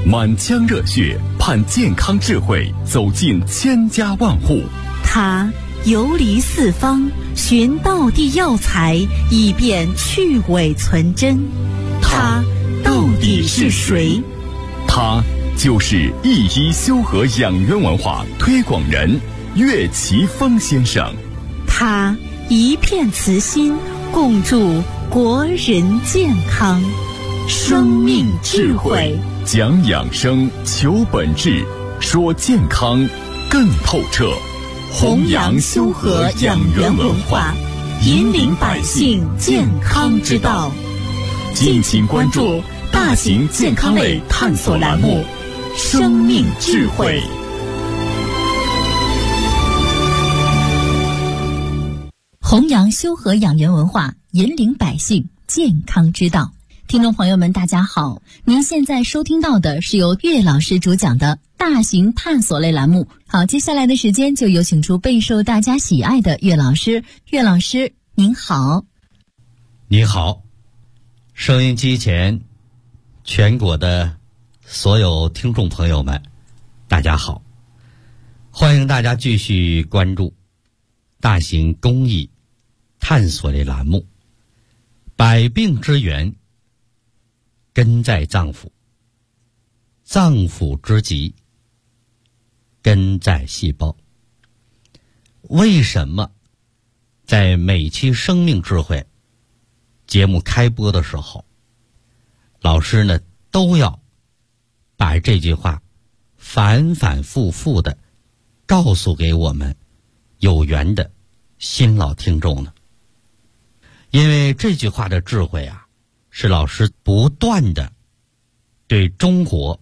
满腔热血盼健康智慧走进千家万户。 他游离四方，寻道地药材，以便去伪存真。他到底是谁？ 他就是一一修和养元文化推广人岳奇峰先生。 他一片慈心，共筑国人健康。生命智慧， 讲养生，求本质，说健康更透彻。 弘扬修和养元文化，引领百姓健康之道。敬请关注大型健康类探索栏目《生命智慧》。弘扬修和养元文化，引领百姓健康之道。听众朋友们，大家好，您现在收听到的是由岳老师主讲的大型探索类栏目。好，接下来的时间就有请出备受大家喜爱的岳老师。岳老师您好。 你好，收音机前全国的所有听众朋友们，大家好，欢迎大家继续关注大型公益探索类栏目百病之源根在脏腑，脏腑之疾根在细胞。为什么在每期生命智慧节目开播的时候，老师呢都要把这句话反反复复的告诉给我们有缘的新老听众呢？因为这句话的智慧啊，是老师不断的对中国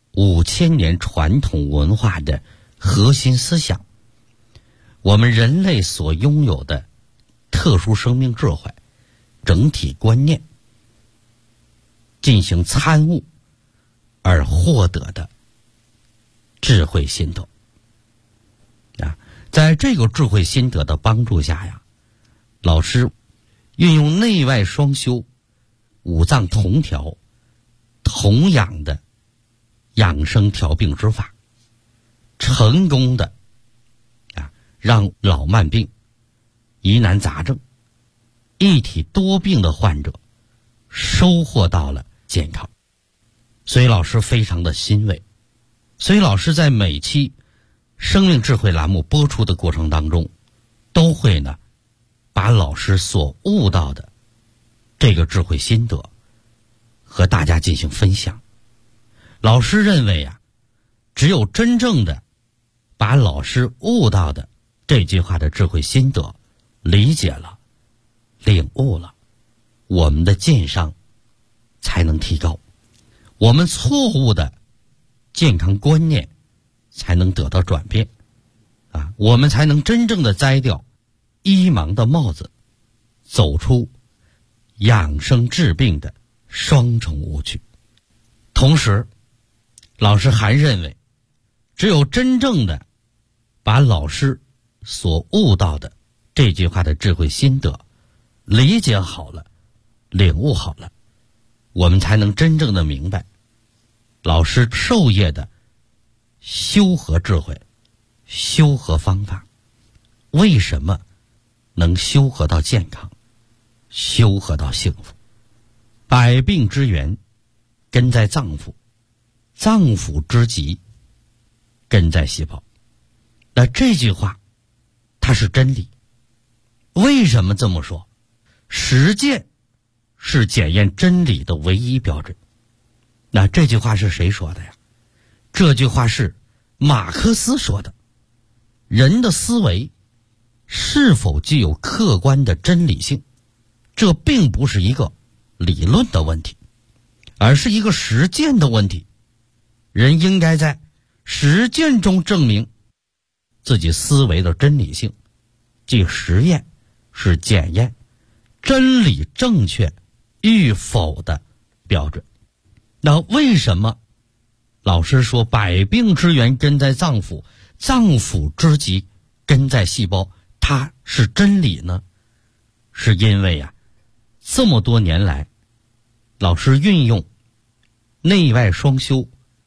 5000年传统文化的核心思想，我们人类所拥有的特殊生命智慧整体观念进行参悟而获得的智慧心得啊。在这个智慧心得的帮助下呀，老师运用内外双修、五脏同调、同养的养生调病之法，成功的让老慢病、疑难杂症、一体多病的患者收获到了健康。所以老师非常的欣慰。所以老师在每期生命智慧栏目播出的过程当中，都会呢把老师所悟到的这个智慧心得和大家进行分享。老师认为啊，只有真正的把老师悟到的这句话的智慧心得理解了、领悟了，我们的健商才能提高，我们错误的健康观念才能得到转变啊，我们才能真正的摘掉医盲的帽子，走出养生治病的双重误区。同时，老师还认为，只有真正的把老师所悟到的这句话的智慧心得理解好了、领悟好了，我们才能真正的明白老师授业的修和智慧、修和方法为什么能修和到健康，修和到幸福。百病之源根在脏腑，脏腑之疾根在细胞。那这句话它是真理。为什么这么说？实践是检验真理的唯一标准。那这句话是谁说的呀？这句话是马克思说的。人的思维是否具有客观的真理性，这并不是一个理论的问题，而是一个实践的问题。人应该在实践中证明自己思维的真理性，即实验是检验真理正确与否的标准。那为什么老师说百病之源根在脏腑，脏腑之疾根在细胞，它是真理呢？是因为啊，这么多年来，老师运用内外双修、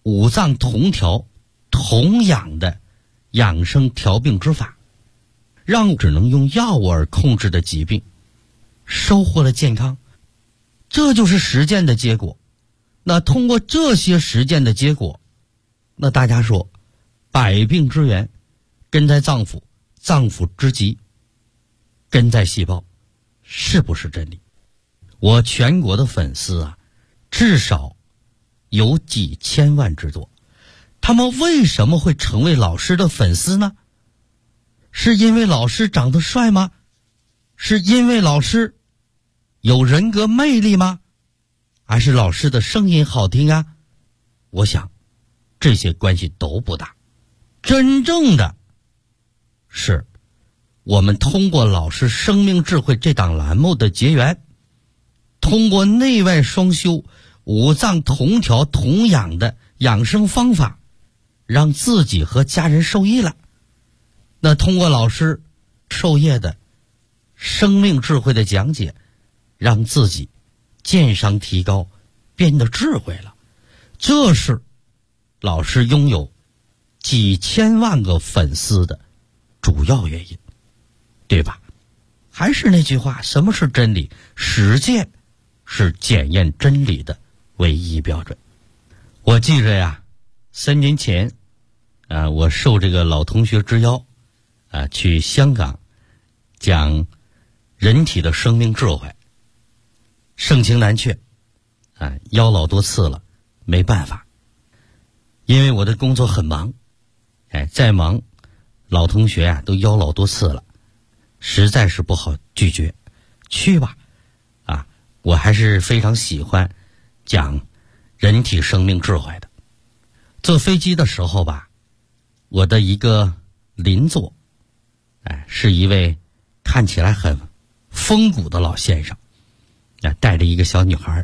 五脏同调同养的养生调病之法，让只能用药物而控制的疾病收获了健康。这就是实践的结果。那通过这些实践的结果，那大家说百病之源根在脏腑，脏腑之疾根在细胞，是不是真理？我全国的粉丝啊，至少有几千万之多。他们为什么会成为老师的粉丝呢？是因为老师长得帅吗？是因为老师有人格魅力吗？还是老师的声音好听啊？我想这些关系都不大。真正的是我们通过老师生命智慧这档栏目的结缘，通过内外双修五脏同调同养的养生方法，让自己和家人受益了。那通过老师授业的生命智慧的讲解，让自己健商提高，变得智慧了。这是老师拥有几千万个粉丝的主要原因，对吧？还是那句话，什么是真理？实践是检验真理的唯一标准。我记着呀，3年前我受这个老同学之邀去香港讲人体的生命智慧，盛情难却邀老多次了，没办法，因为我的工作很忙，再忙老同学都邀老多次了，实在是不好拒绝，去吧。我还是非常喜欢讲人体生命智慧的。坐飞机的时候吧，我的一个邻座是一位看起来很风骨的老先生，带着一个小女孩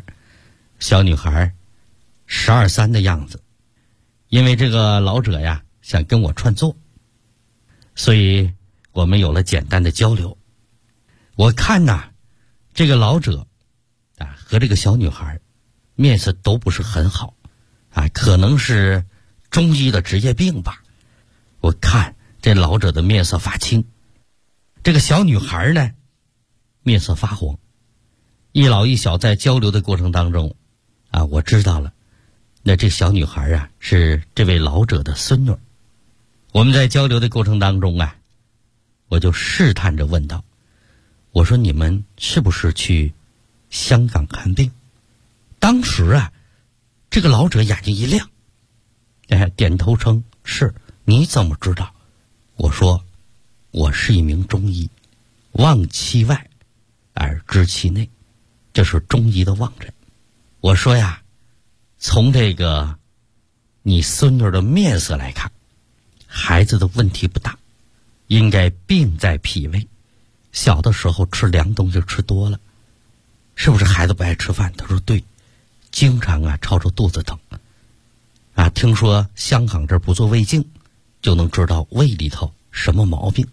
12、13的样子。因为这个老者呀想跟我串座，所以我们有了简单的交流。我看这个老者和这个小女孩面色都不是很好可能是中医的职业病吧。我看这老者的面色发青，这个小女孩呢面色发黄。一老一小在交流的过程当中我知道了，那这小女孩是这位老者的孙女。我们在交流的过程当中我就试探着问道，我说你们是不是去香港看病？当时这个老者眼睛一亮，点头称是。你怎么知道？我说我是一名中医，望其外而知其内，这是中医的望诊。我说从这个你孙女的面色来看，孩子的问题不大，应该病在脾胃，小的时候吃凉东西吃多了。是不是孩子不爱吃饭？他说对，经常吵着肚子疼听说香港这儿不做胃镜就能知道胃里头什么毛病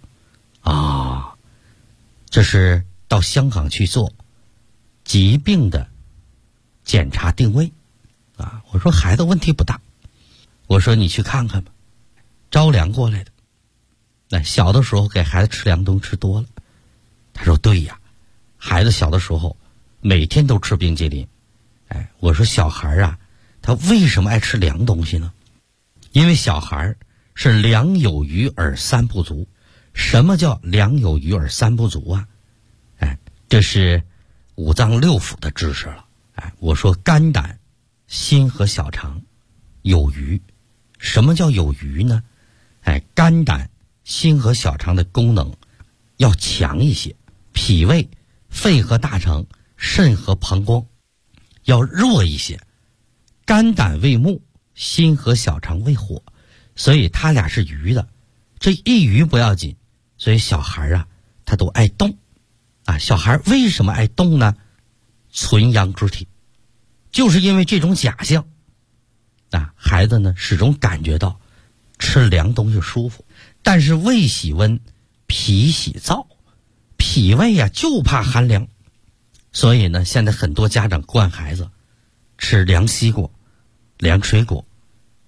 这是到香港去做疾病的检查定位我说孩子问题不大，我说你去看看吧，着凉过来的。那小的时候给孩子吃凉东西吃多了。他说对呀，孩子小的时候每天都吃冰激凌。我说小孩他为什么爱吃凉东西呢？因为小孩是粮有余而三不足。什么叫粮有余而三不足这是五脏六腑的知识了。我说肝胆心和小肠有余。什么叫有余呢？肝胆心和小肠的功能要强一些，脾胃肺和大肠肾和膀胱要弱一些。肝胆为木，心和小肠为火，所以他俩是余的。这一余不要紧，所以小孩他都爱动小孩为什么爱动呢？纯阳之体，就是因为这种假象孩子呢始终感觉到吃凉东西舒服。但是胃喜温，脾喜燥，脾胃就怕寒凉。所以呢，现在很多家长惯孩子吃凉西瓜、凉水果、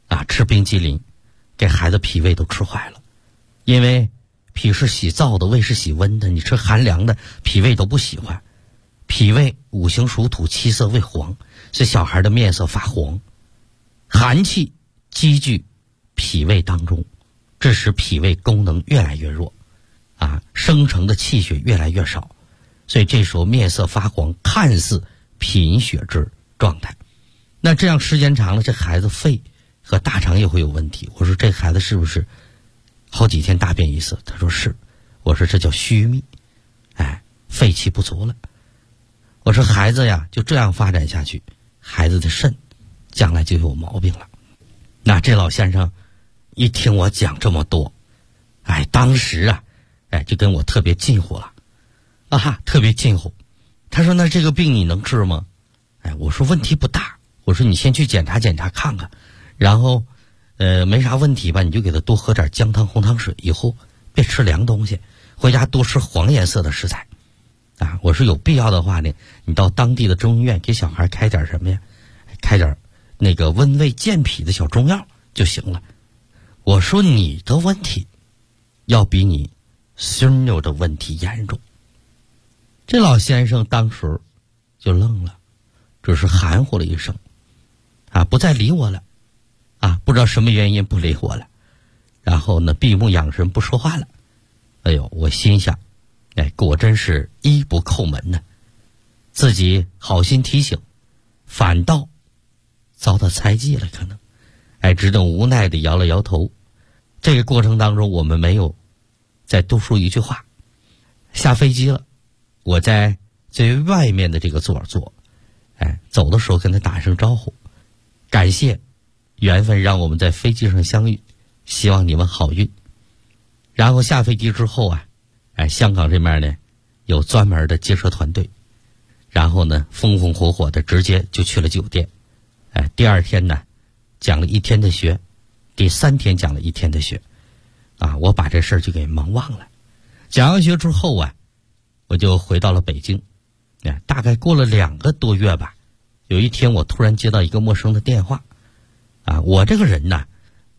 吃冰激凌，给孩子脾胃都吃坏了。因为脾是喜燥的，胃是喜温的，你吃寒凉的，脾胃都不喜欢。脾胃五行属土，七色为黄，是小孩的面色发黄，寒气积聚脾胃当中，致使脾胃功能越来越弱，生成的气血越来越少，所以这时候面色发黄，看似贫血之状态。那这样时间长了，这孩子肺和大肠也会有问题。我说这孩子是不是好几天大便一次？他说是。我说这叫虚秘，肺气不足了。我说孩子呀，就这样发展下去，孩子的肾将来就有毛病了。那这老先生一听我讲这么多，当时就跟我特别近乎了，特别近乎。他说那这个病你能治吗？我说问题不大，我说你先去检查检查看看，然后没啥问题吧，你就给他多喝点姜汤红糖水，以后别吃凉东西，回家多吃黄颜色的食材。我说有必要的话呢，你到当地的中医院给小孩开点什么呀？开点那个温胃健脾的小中药就行了。我说你的问题要比你孙女的问题严重。这老先生当时就愣了，只是含糊了一声，不再理我了，不知道什么原因不理我了，然后呢闭目养神不说话了。我心想，果真是医不叩门呢，自己好心提醒，反倒遭到猜忌了，可能，只等无奈地摇了摇头。这个过程当中，我们没有再多说一句话。下飞机了，我在最外面的这个座坐，走的时候跟他打声招呼，感谢缘分让我们在飞机上相遇，希望你们好运。然后下飞机之后香港这边呢有专门的接车团队，然后呢风风火火的直接就去了酒店。第二天呢讲了一天的学，第3天讲了1天的学，我把这事儿就给忙忘了。讲完学之后我就回到了北京。大概过了2个多月吧，有一天我突然接到一个陌生的电话。我这个人呢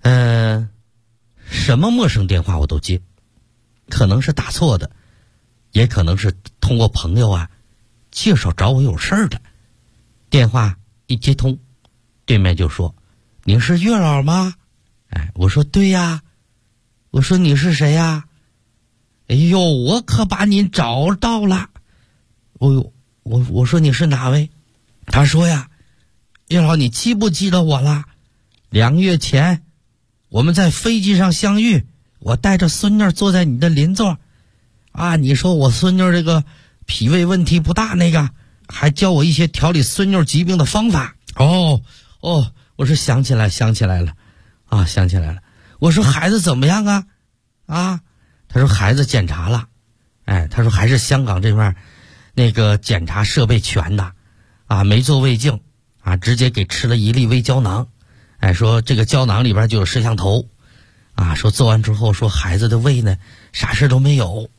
什么陌生电话我都接，可能是打错的，也可能是通过朋友介绍找我有事儿的。电话一接通，对面就说：“您是月老吗？”我说：“对呀。”我说：“你是谁呀？”哎呦，我可把您找到了。我说：“你是哪位？”他说呀：“月老，你记不记得我了？2个月前我们在飞机上相遇，我带着孙女坐在你的邻座，你说我孙女这个脾胃问题不大，那个还教我一些调理孙女疾病的方法。”我说想起来了，想起来了。我说孩子怎么样啊？他说孩子检查了，他说还是香港这边那个检查设备全的，没做胃镜，直接给吃了1粒胃胶囊。说这个胶囊里边就有摄像头，说做完之后说孩子的胃呢啥事都没有，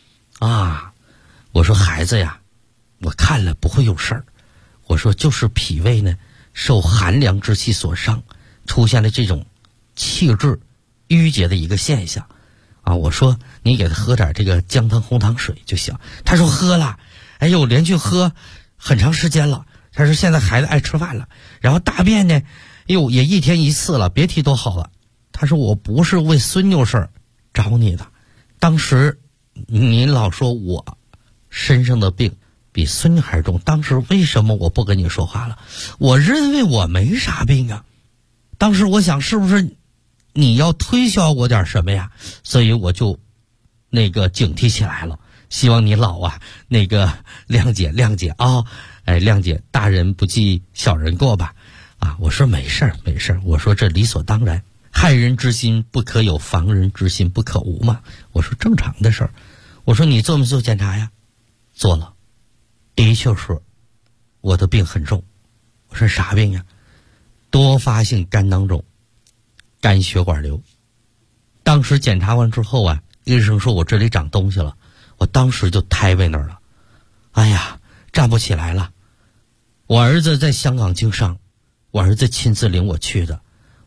我说孩子呀，我看了不会有事儿，我说就是脾胃呢受寒凉之气所伤，出现了这种气滞淤结的一个现象，我说你给他喝点这个姜汤红糖水就行。他说喝了，连续喝很长时间了。他说现在孩子爱吃饭了，然后大便呢也1天1次了，别提多好了。他说我不是为孙女事儿找你的，当时您老说我身上的病比孙女还重，当时为什么我不跟你说话了？我认为我没啥病啊，当时我想是不是你要推销我点什么呀？所以我就警惕起来了，希望你老谅解谅解，大人不计小人过吧。我说没事儿，我说这理所当然，害人之心不可有，防人之心不可无嘛。我说正常的事儿。我说你做没做检查呀？做了，的确是我的病很重。我说啥病呀？多发性肝囊肿，肝血管瘤。当时检查完之后医生说我这里长东西了，我当时就瘫在那儿了，站不起来了。我儿子在香港经商，我儿子亲自领我去的。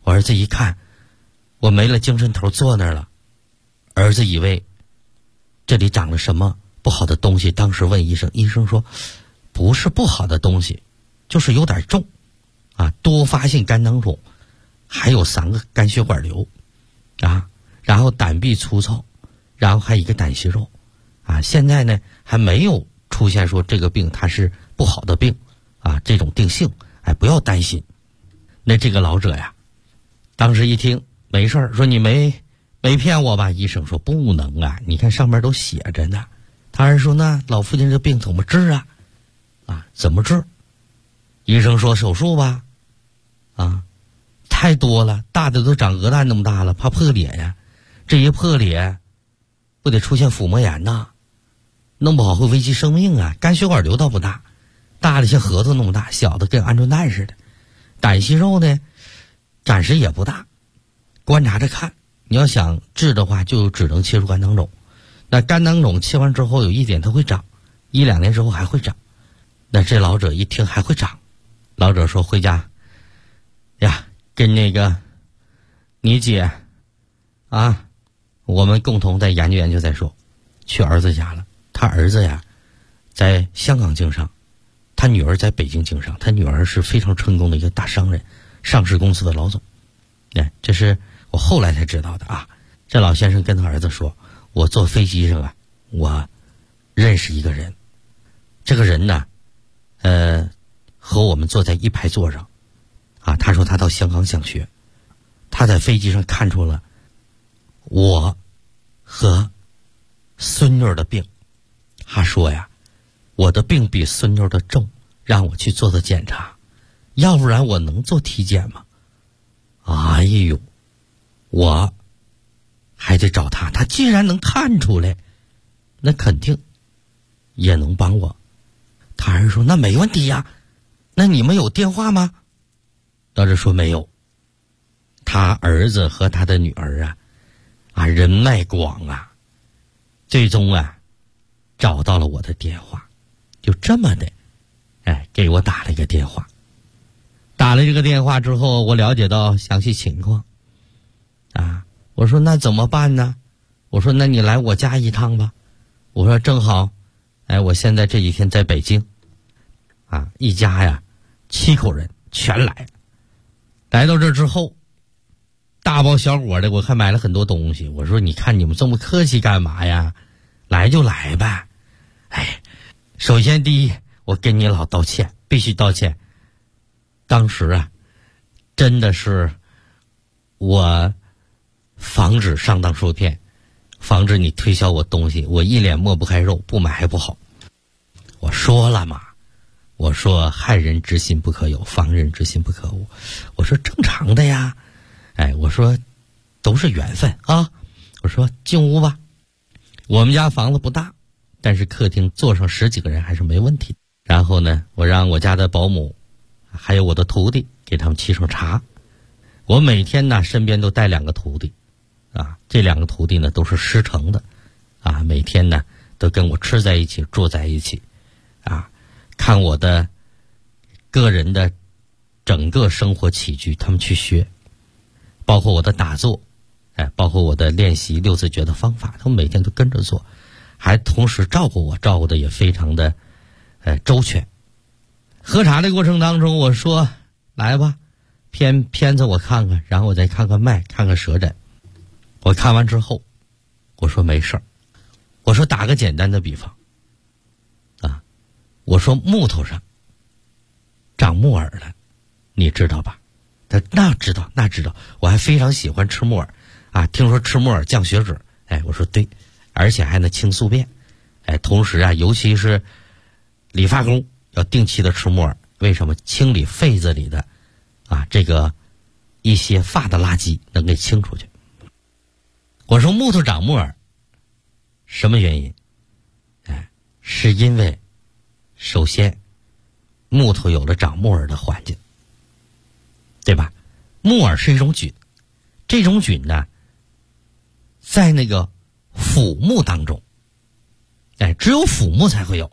我儿子一看我没了精神头坐那儿了，儿子以为这里长了什么不好的东西，当时问医生，医生说不是不好的东西，就是有点重啊，多发性肝囊肿，还有3个肝血管瘤啊，然后胆壁粗糙，然后还有一个胆息肉啊，现在呢还没有出现说这个病它是不好的病啊，这种定性，哎，不要担心。那这个老者呀，当时一听没事儿，说你没骗我吧？医生说不能啊，你看上面都写着呢。他儿子说那老父亲这病怎么治啊？啊，怎么治？医生说手术吧。啊，太多了，大的都长鹅蛋那么大了，怕破裂呀。这一破裂，不得出现腹膜炎呐？弄不好会危及生命啊！肝血管瘤倒不大，大的像核桃那么大，小的跟鹌鹑蛋似的。胆息肉呢，暂时也不大，观察着看。你要想治的话，就只能切除肝囊肿。那肝囊肿切完之后，有一点它会长，1-2年之后还会长。那这老者一听还会长，老者说回家呀，跟那个你姐啊，我们共同再研究研究再说。去儿子家了，他儿子呀在香港经商，他女儿在北京经商，他女儿是非常成功的一个大商人，上市公司的老总。哎，这是我后来才知道的啊。这老先生跟他儿子说，我坐飞机上啊，我认识一个人，这个人呢和我们坐在一排座上啊。他说他到香港想学，他在飞机上看出了我和孙女的病。他说呀，我的病比孙女的重，让我去做检查，要不然我能做体检吗？哎呦，我还得找他，他既然能看出来，那肯定也能帮我。他儿子说那没问题呀，那你们有电话吗？老者说没有。他儿子和他的女儿啊人脉广啊，最终啊找到了我的电话，就这么的给我打了一个电话。打了这个电话之后，我了解到详细情况啊。我说那怎么办呢？我说那你来我家一趟吧。我说正好我现在这几天在北京啊，一家呀7口人全来到这之后，大包小裹的，我还买了很多东西。我说你看你们这么客气干嘛呀？来就来呗。首先第一，我跟你老道歉，必须道歉。当时啊真的是我防止上当受骗，防止你推销我东西，我一脸抹不开肉，不买还不好。我说了嘛，我说害人之心不可有，防人之心不可无。我说正常的呀，我说都是缘分啊。我说进屋吧，我们家房子不大，但是客厅坐上10几个人还是没问题。然后呢，我让我家的保姆还有我的徒弟给他们沏上茶。我每天呢身边都带2个徒弟啊，这2个徒弟呢都是师承的啊，每天呢都跟我吃在一起，住在一起啊，看我的个人的整个生活起居，他们去学，包括我的打坐，包括我的练习6字诀的方法，他们每天都跟着做，还同时照顾我，照顾的也非常的周全。喝茶的过程当中，我说来吧，片子我看看，然后我再看看脉，看看舌诊。我看完之后，我说没事儿。我说打个简单的比方啊，我说木头上长木耳了，你知道吧？他那知道，我还非常喜欢吃木耳啊，听说吃木耳降血脂，我说对，而且还能清宿便，同时啊，尤其是理发工要定期的吃木耳，为什么？清理肺子里的这个一些发的垃圾能给清出去。我说木头长木耳什么原因？是因为首先木头有了长木耳的环境，对吧？木耳是一种菌，这种菌呢在那个腐木当中，只有腐木才会有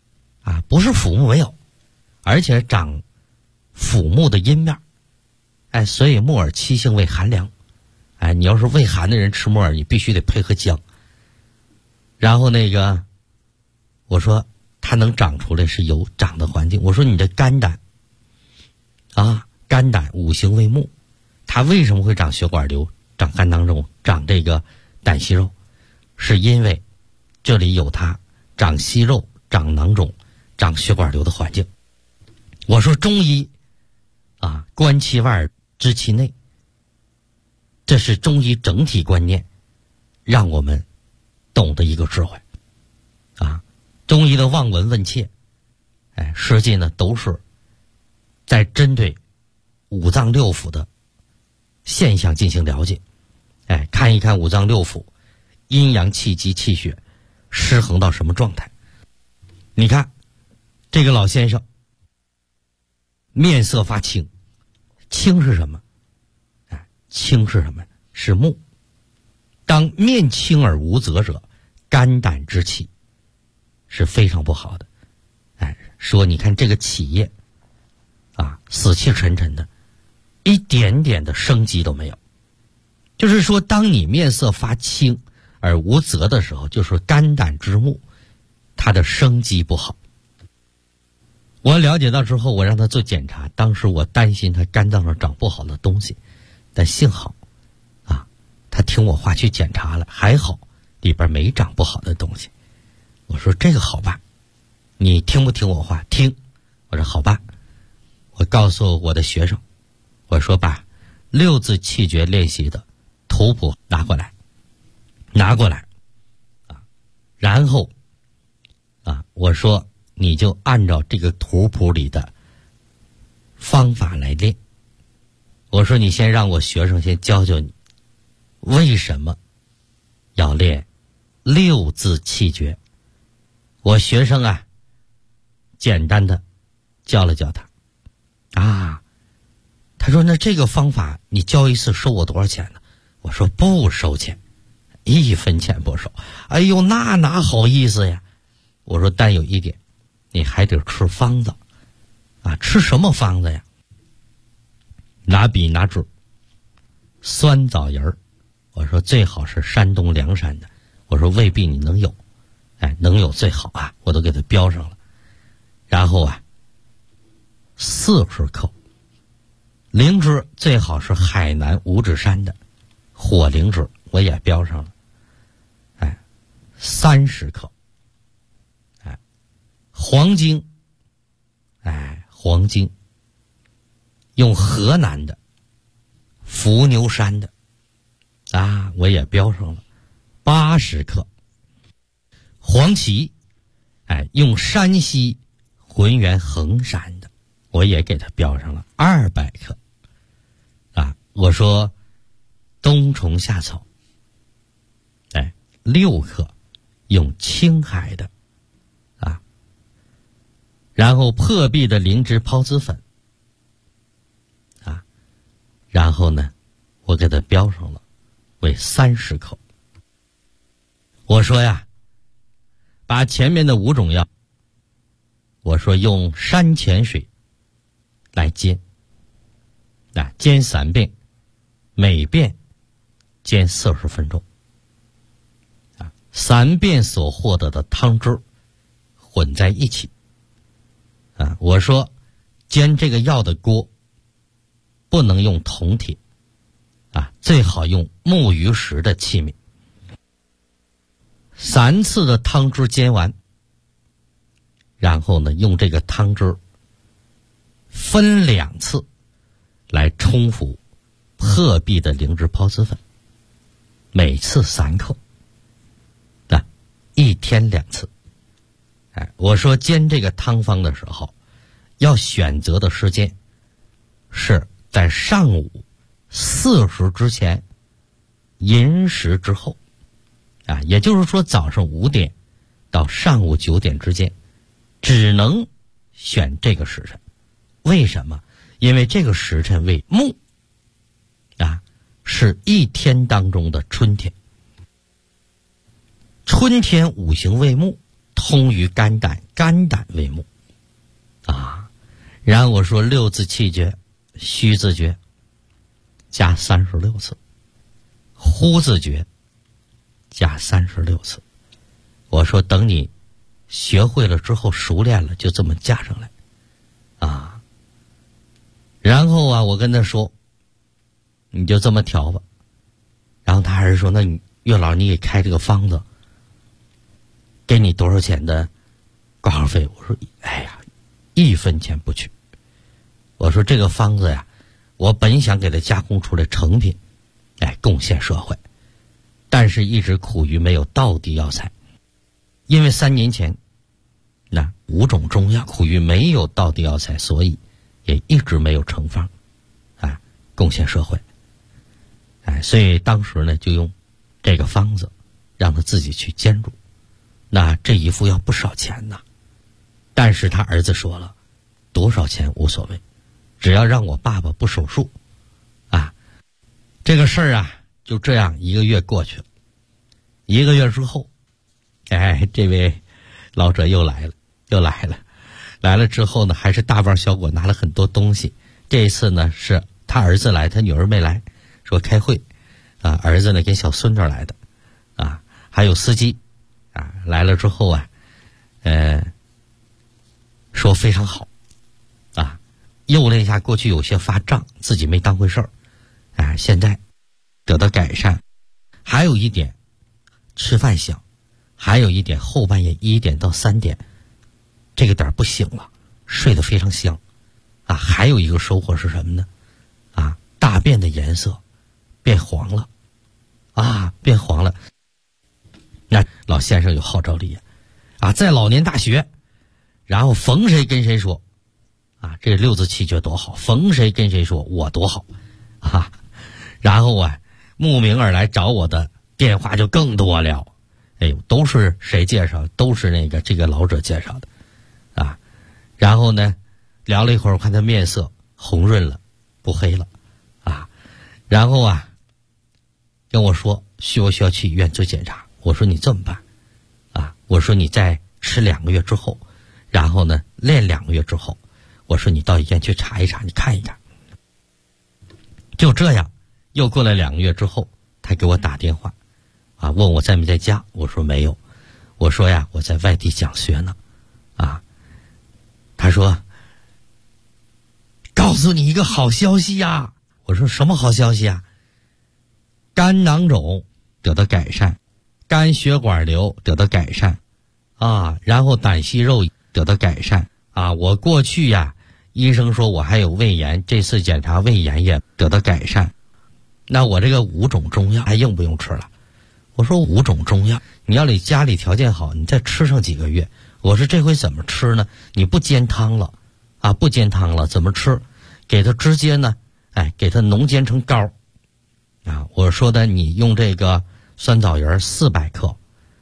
不是腐木没有，而且长腐木的阴面， 哎，所以木耳七性为寒凉。哎，你要是胃寒的人吃木耳，你必须得配合姜。然后我说它能长出来是有长的环境。我说你的肝胆啊，肝胆五行为木，它为什么会长血管瘤、长肝囊肿、长这个胆息肉？是因为这里有它长息肉、长囊肿、长血管瘤的环境。我说中医啊，观其外知其内，这是中医整体观念，让我们懂得一个智慧啊。中医的望闻问切，哎，实际呢都是在针对五脏六腑的现象进行了解。哎，看一看五脏六腑阴阳气机气血失衡到什么状态。你看这个老先生面色发青，青是什么？哎，青是什么？是木。当面青而无泽者，肝胆之气是非常不好的。哎，说你看这个企业啊，死气沉沉的，一点点的生机都没有。就是说当你面色发青而无泽的时候，就是肝胆之木它的生机不好。我了解到之后，我让他做检查，当时我担心他肝脏上长不好的东西，但幸好啊，他听我话去检查了，还好里边没长不好的东西。我说这个好办，你听不听我话？听。我说好办。我告诉我的学生，我说把六字气诀练习的图谱拿过来啊，然后啊，我说你就按照这个图谱里的方法来练。我说你先让我学生先教教你为什么要练六字气诀。我学生啊简单的教了教他啊，他说那这个方法你教一次收我多少钱呢？我说不收钱，1分钱不收。哎呦，那哪好意思呀。我说但有一点，你还得吃方子啊。吃什么方子呀？拿笔拿纸，酸枣仁儿。我说最好是山东凉山的。我说未必你能有，哎，能有最好啊，我都给他标上了。然后啊40克灵芝，最好是海南五指山的火灵芝，我也标上了。哎，30克。哎，黄精，哎，黄精用河南的伏牛山的啊，我也标上了80克。黄芪，哎，用山西浑源衡山的，我也给它标上了200克。啊，我说冬虫夏草，哎，6克，用青海的啊，然后破壁的灵芝孢子粉啊，然后呢我给它标上了为30克。我说呀，把前面的5种药，我说用山泉水来煎啊，煎3遍，每遍煎40分钟啊，3遍所获得的汤汁混在一起啊。我说煎这个药的锅不能用铜铁啊，最好用木鱼石的器皿。3次的汤汁煎完，然后呢用这个汤汁分2次来冲服破壁的灵芝孢子粉，每次3克啊，1天2次。哎，我说煎这个汤方的时候要选择的时间是在上午4时之前，寅时之后啊，也就是说早上5点到上午9点之间，只能选这个时辰。为什么？因为这个时辰为木啊，是1天当中的春天。春天5行为木，通于肝胆，肝胆为木啊。然后我说6字气诀、虚字诀加36次，呼字诀加36次。我说等你学会了之后熟练了，就这么加上来啊。然后啊，我跟他说你就这么调吧。然后他还是说，那你岳老你给开这个方子，给你多少钱的挂号费？我说哎呀，1分钱不取。我说这个方子呀，我本想给它加工出来成品，贡献社会，但是一直苦于没有道地药材。因为3年前那5种中药苦于没有道地药材，所以也一直没有成方贡献社会。所以当时呢就用这个方子让他自己去煎煮。那这一副要不少钱呐，但是他儿子说了，多少钱无所谓，只要让我爸爸不手术这个事儿就这样1个月过去了。1个月之后，这位老者又来了之后呢，还是大包小裹拿了很多东西。这一次呢是他儿子来，他女儿没来，说开会儿子呢跟小孙女来的还有司机来了之后说非常好又了一下过去有些发胀，自己没当回事儿现在得到改善。还有一点吃饭香，还有一点后半夜1点到3点这个点不醒了，睡得非常香还有一个收获是什么呢大便的颜色变黄了变黄了。那老先生有号召力在老年大学，然后逢谁跟谁说这6字气诀多好，逢谁跟谁说我多好然后慕名而来找我的电话就更多了。都是谁介绍？都是这个老者介绍的然后呢聊了一会儿，我看他面色红润了，不黑了然后跟我说需不需要去医院做检查。我说你这么办我说你再吃2个月之后，然后呢练2个月之后，我说你到医院去查一查，你看一看。就这样又过了2个月之后，他给我打电话问我在没在家。我说没有，我说呀我在外地讲学呢他说告诉你一个好消息呀。我说什么好消息肝囊肿得到改善，肝血管瘤得到改善然后胆息肉得到改善我过去医生说我还有胃炎，这次检查胃炎也得到改善。那我这个5种中药还用不用吃了？我说5种中药你要你家里条件好，你再吃上几个月。我说这回怎么吃呢？你不煎汤了不煎汤了怎么吃？给它直接呢给它浓煎成膏我说的你用这个酸枣仁400克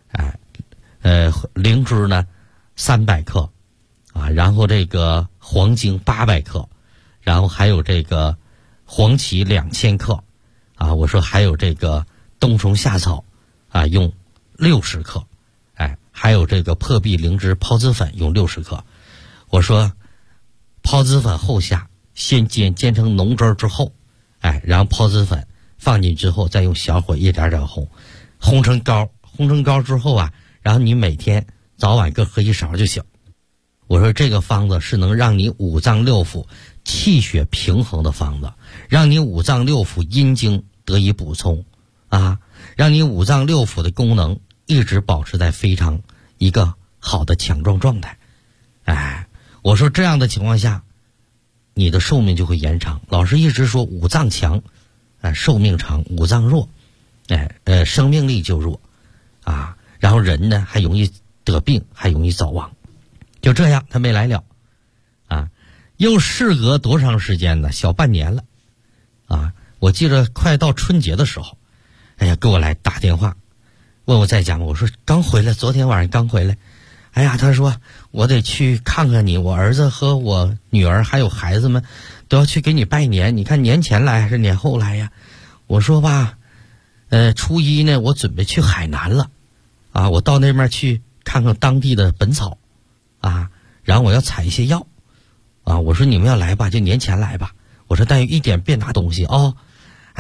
灵芝呢300克然后这个黄精800克，然后还有这个黄芪2000克我说还有这个冬虫夏草用60克还有这个破壁灵芝孢子粉用60克。我说孢子粉后下，先煎成浓汁之后然后孢子粉放进之后，再用小火一点点烘成膏。烘成膏之后然后你每天早晚各喝1勺就行。我说这个方子是能让你5脏6腑气血平衡的方子，让你5脏6腑阴经得以补充让你5脏6腑的功能一直保持在非常一个好的强壮状态。我说这样的情况下你的寿命就会延长。老师一直说5脏强寿命长，5脏弱生命力就弱然后人呢还容易得病，还容易早亡。就这样他没来了又事隔多长时间呢？小半年了我记得快到春节的时候给我来打电话问我在家吗？我说刚回来，昨天晚上刚回来。他说我得去看看你，我儿子和我女儿还有孩子们都要去给你拜年，你看年前来还是年后来呀？我说吧初1呢我准备去海南了我到那边去看看当地的本草然后我要采一些药我说你们要来吧就年前来吧。我说但一点别拿东西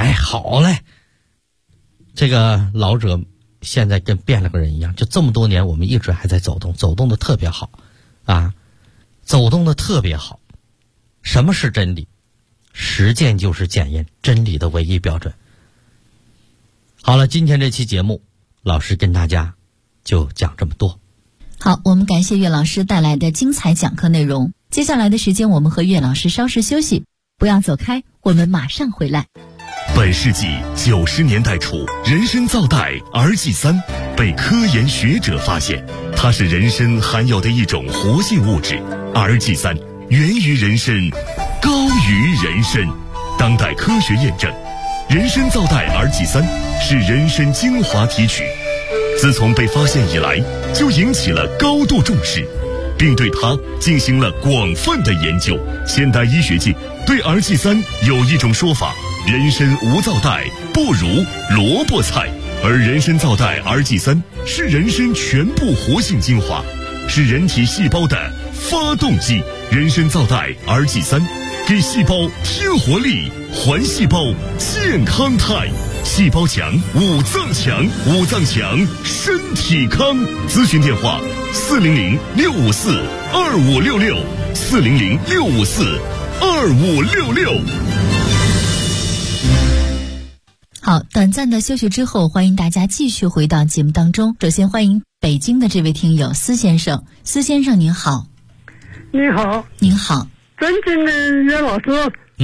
哎，好嘞。这个老者现在跟变了个人一样，就这么多年我们一直还在走动，走动的特别好啊，走动的特别好。什么是真理？实践就是检验真理的唯一标准。好了，今天这期节目老师跟大家就讲这么多。 好，我们感谢岳老师带来的精彩讲课内容。接下来的时间我们和岳老师稍事休息，不要走开，我们马上回来。 本世纪90年代初，人参皂苷 RG3 被科研学者发现，它是人参含有的一种活性物质。RG3 源于人参，高于人参。当代科学验证，人参皂苷 RG3 是人参精华提取，自从被发现以来，就引起了高度重视，并对它进行了广泛的研究。现代医学界对 RG3 有一种说法：人参无皂苷不如萝卜菜，而人参皂苷 RG3 是人参全部活性精华，是人体细胞的发动机。人参皂苷 RG3 给细胞添活力，还细胞健康态。细胞强，五脏强，五脏强，身体康。咨询电话：400-654-2566，400-654-2566。 好，短暂的休息之后，欢迎大家继续回到节目当中。首先欢迎北京的这位听友司先生。司先生您好。 你好。 您好。 尊敬的岳老师。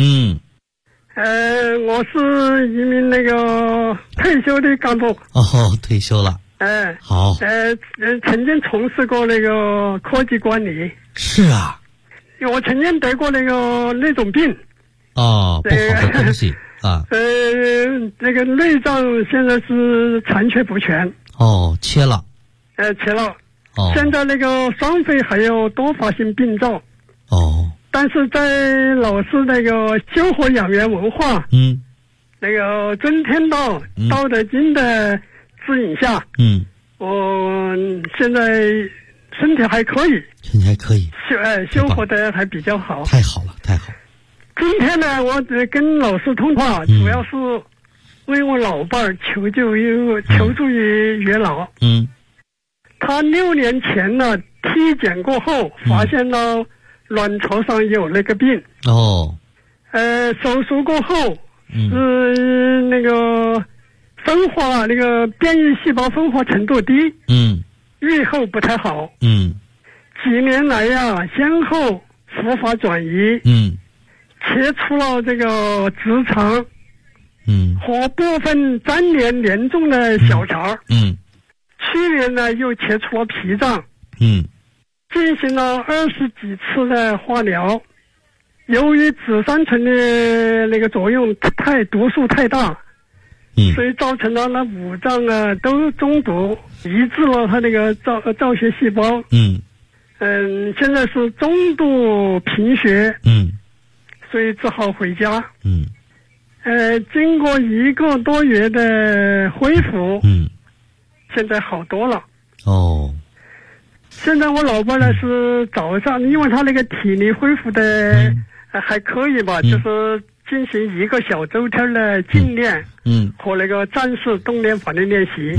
我是一名退休的干部。 哦，退休了。好。 曾经从事过科技管理。 是啊。 我曾经得过那种病。 哦，不好的东西啊。 内脏现在是残缺不全。 哦，切了。 切了。 哦。现在双肺还有多发性病灶。 哦。 但是在老师修和养元文化，尊天道、道德经的指引下，我现在身体还可以， 身体还可以， 修和的还比较好。 太好了，太好了。 今天呢，我跟老师通话，主要是为我老伴儿求助于岳老。他6年前呢体检过后，发现了卵巢上有那个病。 哦。 手术过后是分化变异细胞分化程度低。预后不太好。几年来呀，先后复发转移。切除了直肠。和部分粘连严重的小肠。去年呢又切除了脾脏。进行了20几次的化疗，由于紫杉醇的作用毒素太大，所以造成了那5脏啊都中毒，抑制了它造血细胞。现在是中度贫血。所以只好回家。经过1个多月的恢复，现在好多了。 哦。 现在我老婆呢是早上，因为她体力恢复的还可以吧，就是进行1个小周天的静练，和战士动练法的练习。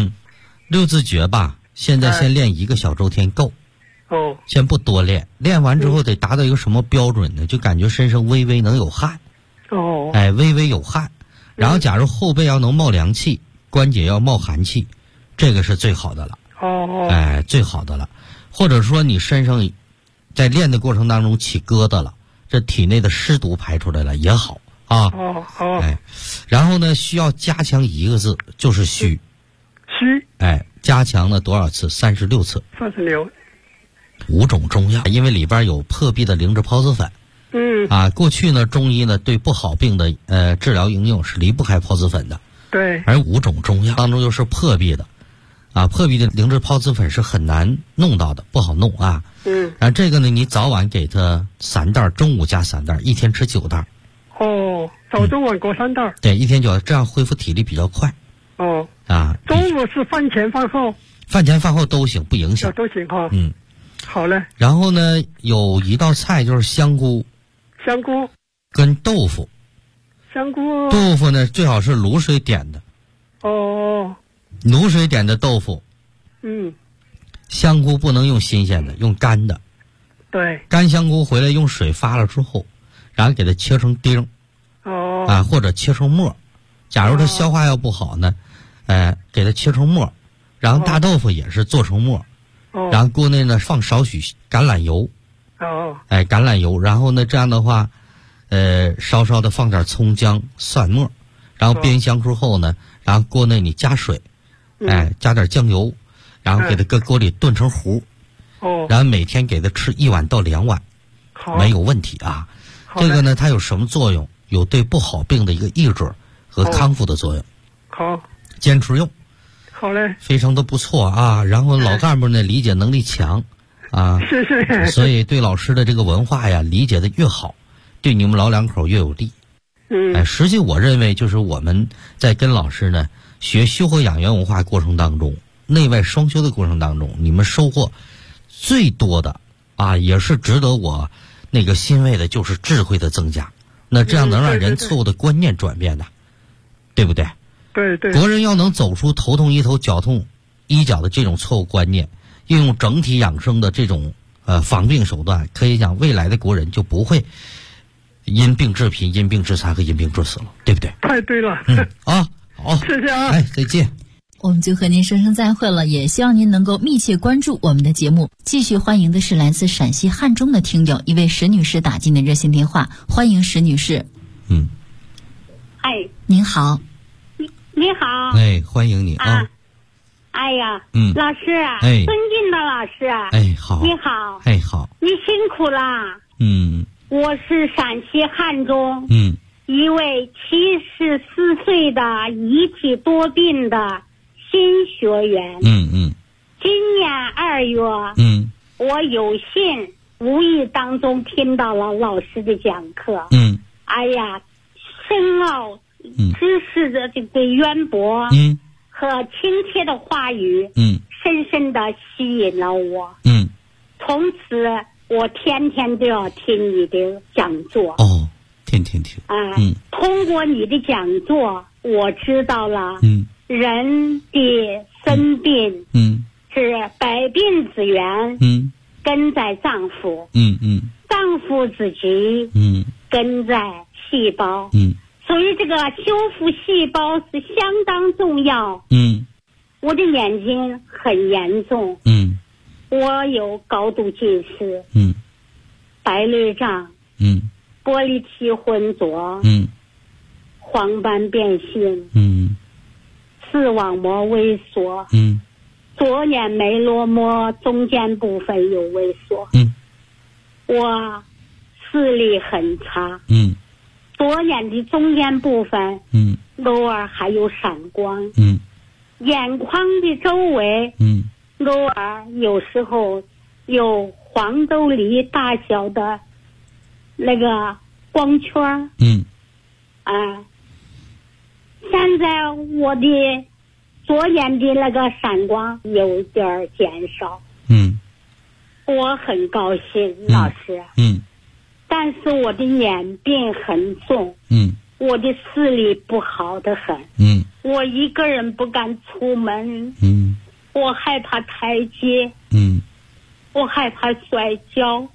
6字诀吧，现在先练1个小周天够。先不多练，练完之后得达到一个什么标准呢？就感觉身上微微能有汗。微微有汗，然后假如后背要能冒凉气，关节要冒寒气，这个是最好的了。最好的了。或者说你身上在练的过程当中起疙瘩了，这体内的湿毒排出来了也好啊。然后呢，需要加强1个字，就是虚。加强了多少次？36次。 36。 5种中药，因为里边有破壁的灵芝孢子粉。过去呢，中医呢对不好病的治疗应用是离不开孢子粉的。 对。 而5种中药当中又是破壁的。破壁的灵芝孢子粉是很难弄到的，不好弄啊。然后这个呢，你早晚给它3袋，中午加3袋，一天吃9袋。 早中晚各3袋。 对，一天9袋，这样恢复体力比较快。 中午是饭前饭后？ 饭前饭后都行，不影响。 都行哈。好嘞。 然后呢，有一道菜就是香菇。 香菇。 跟豆腐。 香菇豆腐呢，最好是卤水点的。 哦， 卤水点的豆腐。香菇不能用新鲜的，用干的。 对。 干香菇回来用水发了之后，然后给它切成丁。或者切成末。假如它消化要不好呢，给它切成末。然后大豆腐也是做成末。然后锅内呢放少许橄榄油。橄榄油，然后呢这样的话，稍稍的放点葱姜蒜末，然后煸香之后呢，然后锅内你加水，加点酱油，然后给它搁锅里炖成糊。然后每天给它吃1碗到2碗，没有问题啊。这个呢，它有什么作用？有对不好病的一个抑制和康复的作用。 好， 坚持用。 好嘞， 非常的不错啊。然后老干部呢，理解能力强啊， 谢谢。 所以对老师的这个文化呀，理解的越好，对你们老两口越有利。实际我认为就是我们在跟老师呢学修和养元文化过程当中，内外双修的过程当中，你们收获最多的啊，也是值得我那个欣慰的，就是智慧的增加。那这样能让人错误的观念转变的，对不对？ 对对。 国人要能走出头痛医头脚痛医脚的这种错误观念，运用整体养生的这种防病手段，可以讲未来的国人就不会因病致贫、因病致残和因病致死了，对不对？ 太对了。 好， 谢谢啊。 再见。 我们就和您说声再会了，也希望您能够密切关注我们的节目。继续欢迎的是来自陕西汉中的听友，一位石女士打进的热线电话，欢迎石女士。您好。 你好。 欢迎你啊。 哎呀，老师，尊敬的老师， 好。 你好。 好。 你辛苦了。我是陕西汉中，一位74岁的遗体多病的新学员。今年2月，我有幸无意当中听到了老师的讲课。哎呀，深奥知识的这个渊博，和亲切的话语，深深的吸引了我。从此我天天都要听你的讲座。 天听。 通过你的讲座，我知道了，人的生病，是百病之源，根在脏腑，脏腑之疾，根在细胞，所以这个修复细胞是相当重要。我的眼睛很严重，我有高度近视，白内障，玻璃体混浊，黄斑变性，视网膜萎缩，左眼眉螺膜中间部分有萎缩，我视力很差，左眼的中间部分，偶尔还有闪光，眼眶的周围，偶尔有时候有黄豆梨大小的那个光圈，现在我的左眼的那个闪光有点减少，我很高兴，老师，但是我的眼病很重，我的视力不好得很，我一个人不敢出门，我害怕台阶，我害怕摔跤，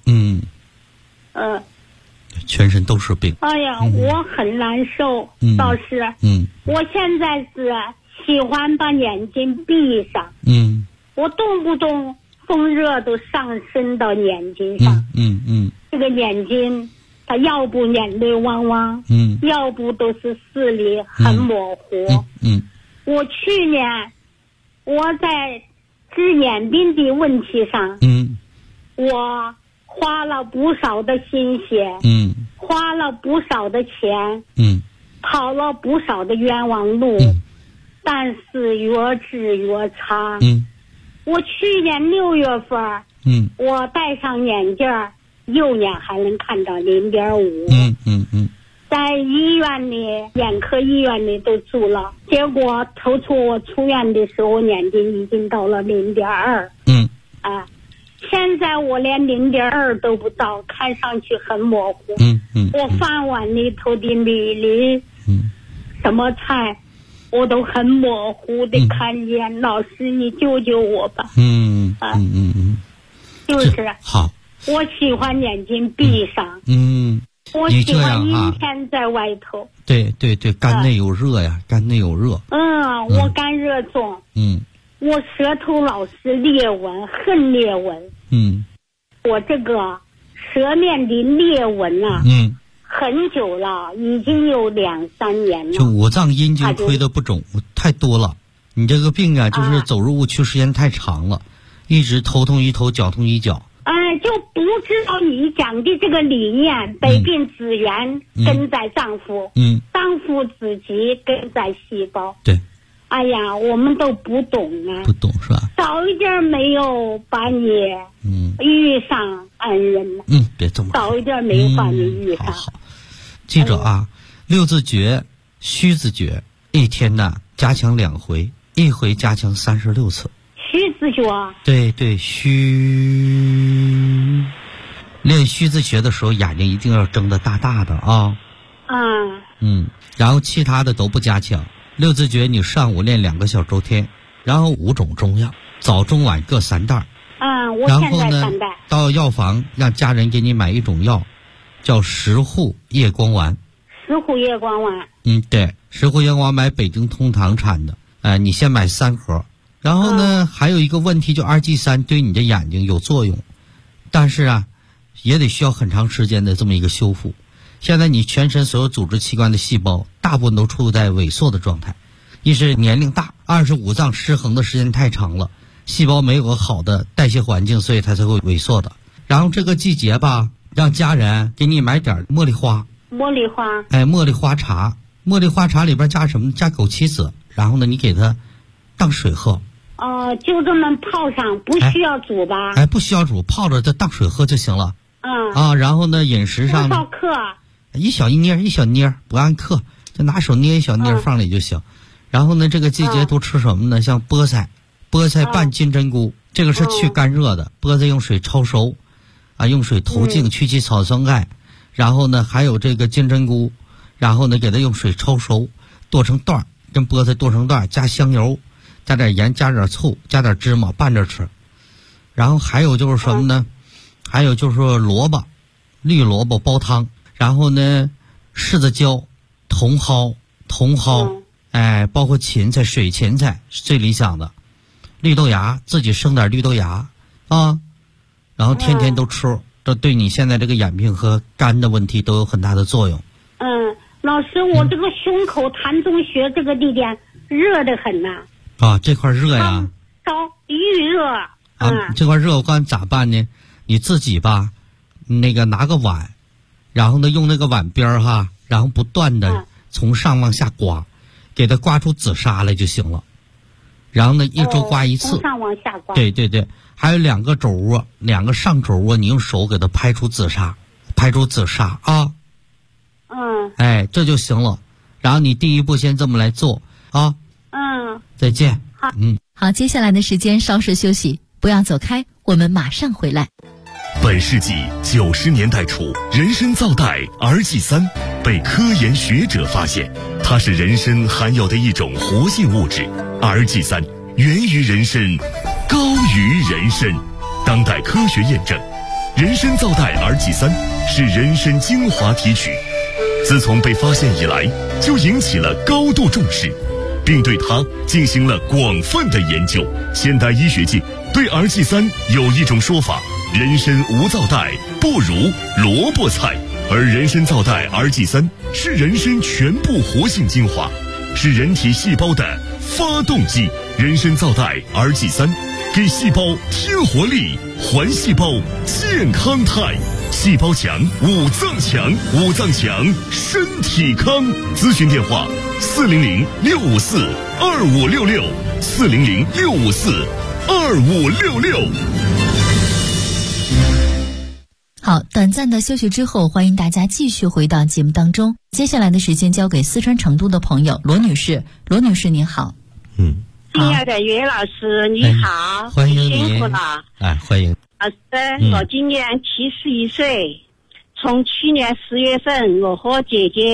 全身都是病。 哎呀，我很难受，老师，我现在是喜欢把眼睛闭上，我动不动风热都上升到眼睛上，这个眼睛它要不眼泪汪汪，要不都是视力很模糊。我去年我在治眼病的问题上，我花了不少的心血，花了不少的钱，跑了不少的冤枉路，但是越治越差。我去年6月份，我戴上眼镜，右眼还能看到0.5。在医院里，眼科医院里都住了，结果头出我出院的时候，眼睛已经到了0.2。现在我连0.2都不到，看上去很模糊。我饭碗里头的米粒什么菜，我都很模糊的看见。老师，你救救我吧。就是好。 我喜欢眼睛闭上。我喜欢阴天在外头。 对，肝内有热呀，肝内有热。 我肝热重。我舌头老是裂纹，恨裂纹。我这个舌面的裂纹啊，很久了，已经有2-3年了。 就五脏阴经亏的不肿太多了，你这个病啊，就是走入误区时间太长了，一直头痛一头，脚痛一脚。 就不知道你讲的这个理念，百病之源根在脏腑，脏腑之极根在细胞。 对。 哎呀，我们都不懂啊。 不懂是吧？ 早一点没有把你遇上恩人了。 别这么说。 早一点没有把你遇上。 好，记着啊，6字诀、虚字诀，一天呢加强2回，一回加强36次。 虚字诀。 对，虚。练虚字诀的时候，眼睛一定要睁得大大的啊。然后其他的都不加强。6字诀你上午练2个小周天，然后5种中药，早中晚各3袋。 我现在3袋。 到药房让家人给你买一种药，叫石斛叶光丸。 石斛叶光丸。 对，石斛叶光丸买北京通堂产的。你先买3盒。然后呢，还有一个问题，就2G3对你的眼睛有作用，但是啊，也得需要很长时间的这么一个修复。现在你全身所有组织器官的细胞大部分都处在萎缩的状态，一是年龄大，二是五脏失衡的时间太长了，细胞没有个好的代谢环境，所以它才会萎缩的。然后这个季节吧，让家人给你买点茉莉花。 茉莉花。 茉莉花茶。茉莉花茶里边加什么？加枸杞子，然后呢，你给它当水喝。 就这么泡上，不需要煮吧？ 不需要煮，泡着再当水喝就行了。然后呢，饮食上多少克？ 一小捏，不按克，就拿手捏一小捏放里就行。然后呢，这个季节都吃什么呢？像菠菜拌金针菇，这个是去干热的。菠菜用水焯熟，用水投净，去其草酸钙。然后呢，还有这个金针菇，然后呢，给它用水焯熟，剁成段，跟菠菜剁成段，加香油，加点盐，加点醋，加点芝麻拌着吃。然后还有就是什么呢？还有就是萝卜，绿萝卜煲汤。然后呢，柿子椒、茼蒿，包括芹菜、水芹菜是最理想的。绿豆芽，自己生点绿豆芽然后天天都吃，这对你现在这个眼病和肝的问题都有很大的作用。 老师，我这个胸口膻中穴这个地点热得很呐。 这块热呀？ 预热。 这块热我告诉你咋办呢？你自己吧，那个拿个碗。然后呢，用那个碗边然后不断的从上往下刮，给它刮出紫砂来就行了。然后呢，一周刮一次。 从上往下刮。 对，还有2个肘窝，2个上肘窝，你用手给它拍出紫砂啊。这就行了。然后你第一步先这么来做啊。再见。 好，接下来的时间稍事休息，不要走开，我们马上回来。 本世纪90年代初，人参皂苷 RG3 被科研学者发现，它是人参含有的一种活性物质。RG3 源于人参，高于人参。当代科学验证，人参皂苷 RG3 是人参精华提取，自从被发现以来，就引起了高度重视，并对它进行了广泛的研究。现代医学界对 RG3 有一种说法，人参无皂苷不如萝卜菜，而人参皂苷 RG3 是人参全部活性精华，是人体细胞的发动机。人参皂苷 RG3 给细胞添活力，还细胞健康态。细胞强，五脏强，五脏强，身体康。咨询电话：400-654-2566，400-654-2566。 好，短暂的休息之后，欢迎大家继续回到节目当中。接下来的时间交给四川成都的朋友罗女士。罗女士您好。 亲爱的岳老师你好， 欢迎您， 辛苦了。 欢迎老师，我今年71岁，从去年10月份我和姐姐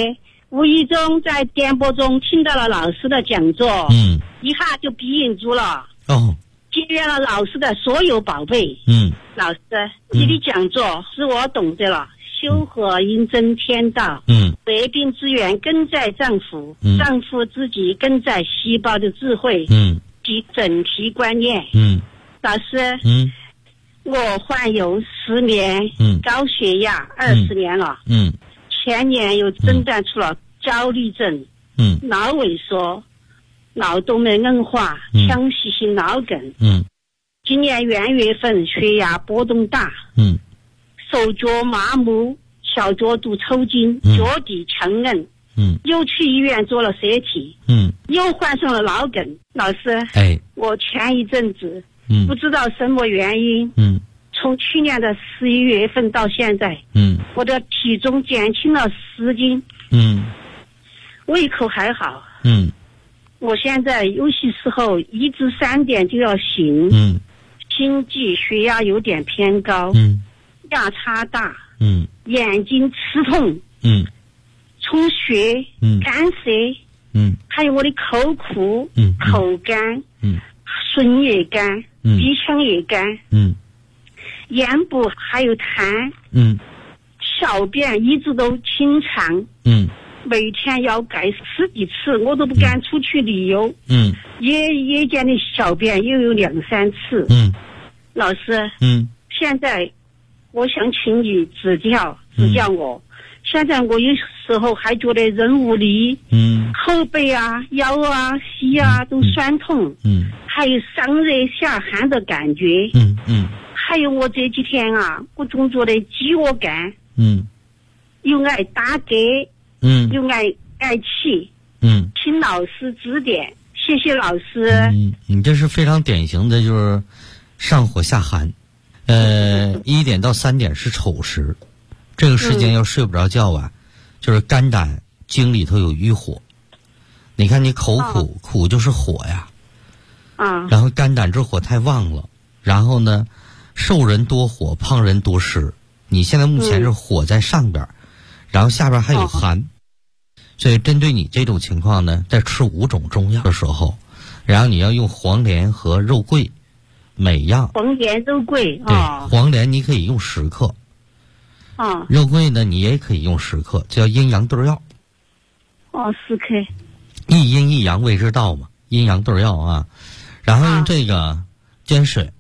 无意中在电波中听到了老师的讲座，一下就鼻影住了。结缘了老师的所有宝贝。老师，你的讲座使我懂得了修和应真天道。百病之源根在脏腑，脏腑自己根在细胞的智慧。及整体观念。老师，我患有失眠、高血压20年了。前年又诊断出了焦虑症、脑萎缩、脑动脉硬化、腔隙性脑梗。今年元月份血压波动大。手脚麻木，小脚肚抽筋，脚底强硬。又去医院做了CT。又患上了脑梗。老师，我前一阵子不知道什么原因，从去年的11月份到现在，我的体重减轻了10斤。胃口还好。我现在有些时候1至3点就要醒。心悸，血压有点偏高。压差大。眼睛刺痛。充血。干涩。还有我的口苦。口干。唇也干。鼻腔也干。眼部还有痰。小便一直都清长。每天要改10几次，我都不敢出去旅游。夜间的小便又有2、3次。老师，现在我想请你指教我。现在我有时候还觉得人无力。后背啊、腰啊、膝啊都酸痛。还有上热下寒的感觉。还有我这几天啊，我总觉得饥饿感。又爱打嗝。又爱气。请老师指点，谢谢老师。 你这是非常典型的，就是上火下寒。1点到3点是丑时，这个时间要睡不着觉啊，就是肝胆经里头有瘀火。你看你口苦，苦就是火呀。然后肝胆之火太旺了，然后呢，瘦人多火，胖人多湿。你现在目前是火在上边，然后下边还有寒。所以针对你这种情况呢，在吃5种中药的时候，然后你要用黄连和肉桂，每样。 黄连肉桂。 对，黄连你可以用10克。肉桂呢，你也可以用10克，叫阴阳对药。 10克。 一阴一阳谓之道嘛，阴阳对药啊。然后用这个煎水，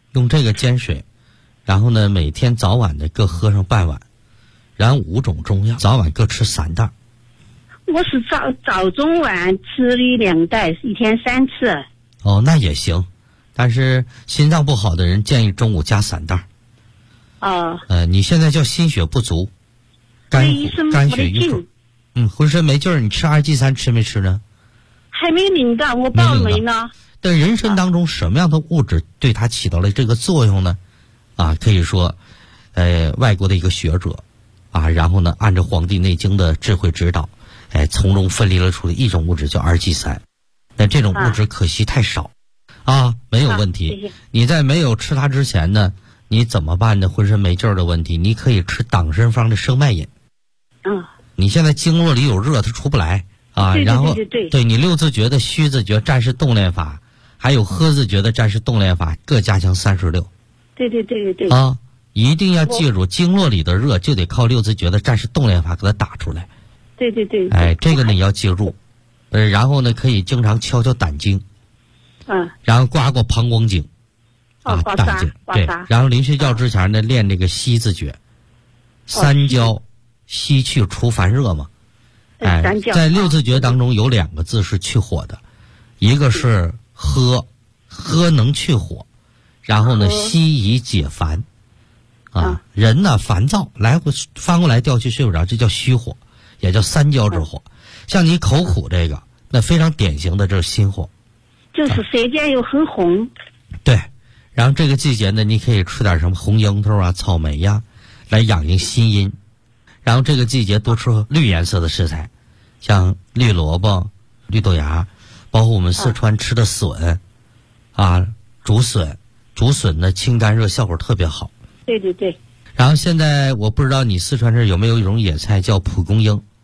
然后呢，每天早晚的各喝上半碗，然后5种中药，早晚各吃3袋。 我是早中晚吃了2袋，1天3次。 那也行，但是心脏不好的人建议中午加3袋。你现在叫心血不足，肝血瘀阻。浑身没劲儿，你吃2G3吃没吃呢？ 还没领到，我报了没呢。 但人参当中什么样的物质对它起到了这个作用呢？可以说，外国的一个学者，然后呢，按照《黄帝内经》的智慧指导，从中分离了出来一种物质叫2G3。但这种物质可惜太少，没有问题。你在没有吃它之前呢，你怎么办呢？浑身没劲儿的问题，你可以吃党参方的生脉饮。你现在经络里有热，它出不来然后对你6字诀的虚字诀战士动练法，还有呵字诀的战士动练法，各加强36。 对。 一定要记住，经络里的热就得靠6字诀的战士动练法给它打出来。 对。 这个呢也要记住。然后呢，可以经常敲敲胆经。然后刮刮膀胱经。胆经。对。然后临睡觉之前呢，练这个吸字诀。3焦吸去除烦热嘛。在6字诀当中有2个字是去火的，一个是喝能去火，然后呢吸以解烦。人呢烦躁，来回翻过来调去睡不着，这叫虚火，也叫3焦之火。像你口苦这个，那非常典型的这是心火， 就是舌尖又很红。 对，然后这个季节呢，你可以吃点什么红樱桃草莓呀，来养心阴。然后这个季节多吃绿颜色的食材，像绿萝卜、绿豆芽，包括我们四川吃的笋，竹笋呢清肝热效果特别好。对。然后现在我不知道你四川这有没有一种野菜叫蒲公英，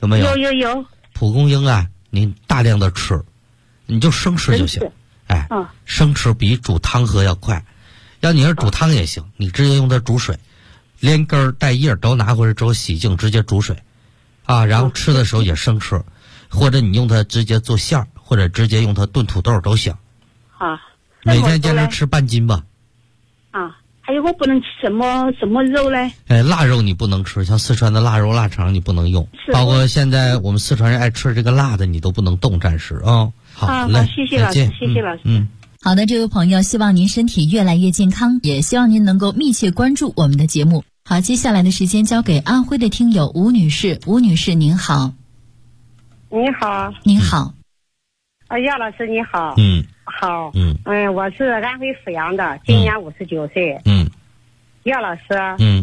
有没有？ 有。 蒲公英啊，你大量的吃，你就生吃就行。哎，生吃比煮汤喝要快。要你是煮汤也行，你直接用它煮水，连根带叶都拿回来之后洗净，直接煮水，啊，然后吃的时候也生吃，或者你用它直接做馅儿，或者直接用它炖土豆都行。 啊， 每天坚持吃半斤吧。 啊，还有我不能吃什么肉嘞？ 腊肉你不能吃，像四川的腊肉、腊肠你不能用，包括现在我们四川人爱吃这个辣的，你都不能动，暂时啊。好嘞， 谢谢老师，谢谢老师。 好的，这位朋友，希望您身体越来越健康，也希望您能够密切关注我们的节目。好，接下来的时间交给安徽的听友吴女士。吴女士您好。 你好。 您好。 姚老师你好。好。我是安徽阜阳的，今年59岁。姚老师。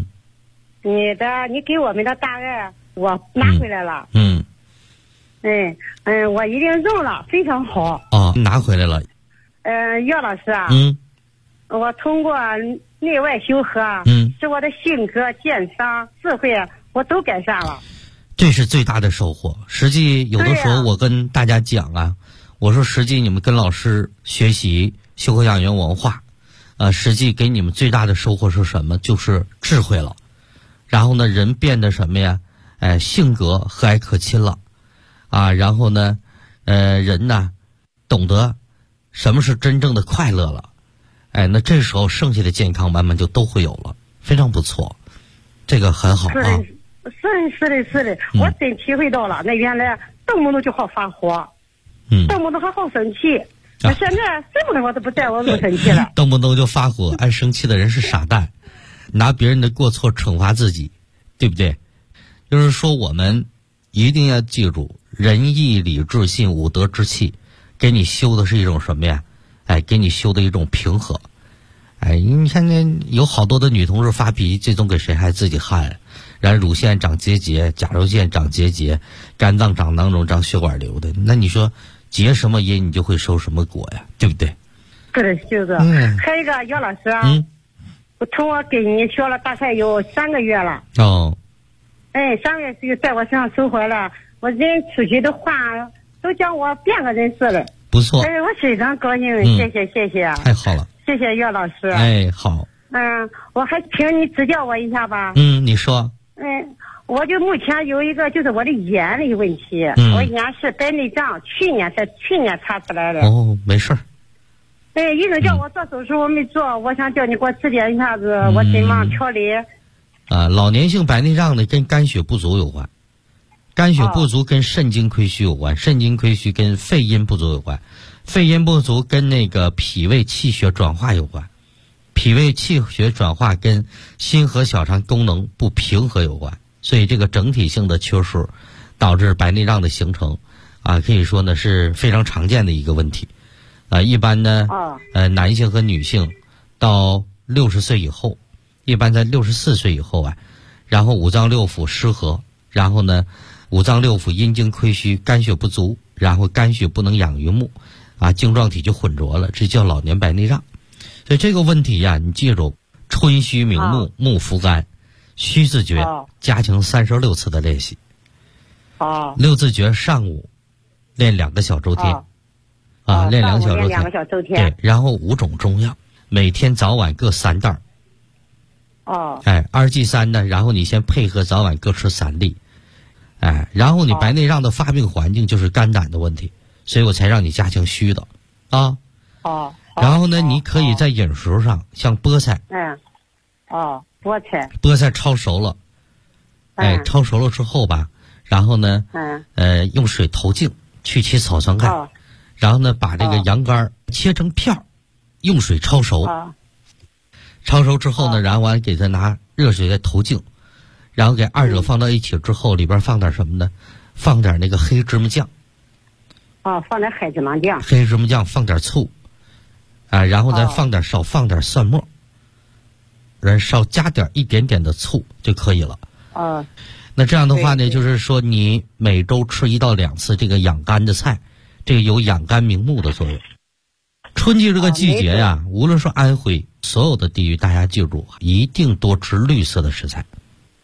你给我们的大爱我拿回来了。我一定用了，非常好。 拿回来了。 姚老师啊。我通过内外修和，使我的性格、健商、智慧我都改善了。 这是最大的收获。实际有的时候我跟大家讲啊，我说实际你们跟老师学习修和养元文化，实际给你们最大的收获是什么？就是智慧了。然后呢，人变得什么呀？性格和蔼可亲了，啊，然后呢，人呢，懂得什么是真正的快乐了。那这时候剩下的健康慢慢就都会有了，非常不错，这个很好啊。 是的，我真体会到了。那原来动不动就好发火，动不动还好生气。那现在什么我都不在我都生气了。 动不动就发火，爱生气的人是傻蛋，拿别人的过错惩罚自己，对不对？就是说我们一定要记住，仁义礼智信五德之气，给你修的是一种什么呀？给你修的一种平和。你看那有好多的女同志发脾气，最终给谁害？自己害。然后乳腺长结节，甲状腺长结节，肝脏长囊肿，长血管瘤的。那你说结什么因，你就会收什么果呀，对不对？ 就是。还有一个姚老师啊，我从我跟你学了大概有3个月了。3个月就在我身上收获了，我人出去的话都叫我变个人似的。 不错。 我非常高兴，谢谢。 太好了。 谢谢姚老师。 好。 我还请你指教我一下吧。 你说。 我就目前有一个就是我的眼的问题，我眼是白内障，去年查出来的。 没事儿。 医生叫我做手术，我没做，我想叫你给我指点一下子，我怎么调理？ 老年性白内障呢，跟肝血不足有关，肝血不足跟肾精亏虚有关，肾精亏虚跟肺阴不足有关，肺阴不足跟那个脾胃气血转化有关，脾胃气血转化跟心和小肠功能不平衡有关，所以这个整体性的缺失导致白内障的形成，可以说呢是非常常见的一个问题。一般呢，男性和女性到60岁以后，一般在64岁以后然后五脏六腑失和，然后呢五脏六腑阴精亏虚，肝血不足，然后肝血不能养于目，晶状体就混浊了，这叫老年白内障。所以这个问题呀，你记住，春虚明目，目扶肝，虚字诀加强36次的练习。6字诀上午练2个小周天，练2个小周天。对，然后5种中药，每天早晚各3袋。2G3呢，然后你先配合早晚各吃3粒。然后你白内障的发病环境就是肝胆的问题，所以我才让你加强虚的然后呢，你可以在饮食上，像菠菜，菠菜焯熟了，焯熟了之后吧，然后呢，用水投净，去其草酸钙，然后呢，把这个羊肝切成片儿，用水焯熟，焯熟之后呢，然后完给它拿热水再投净，然后给2者放到一起之后，里边放点什么呢？放点那个黑芝麻酱， 放点黑芝麻酱， 放点醋。然后再少放点蒜末，少加一点点的醋就可以了。那这样的话呢，就是说你每周吃1到2次这个养肝的菜，这个有养肝明目的作用。春季这个季节呀，无论说安徽所有的地域，大家记住，一定多吃绿色的食材。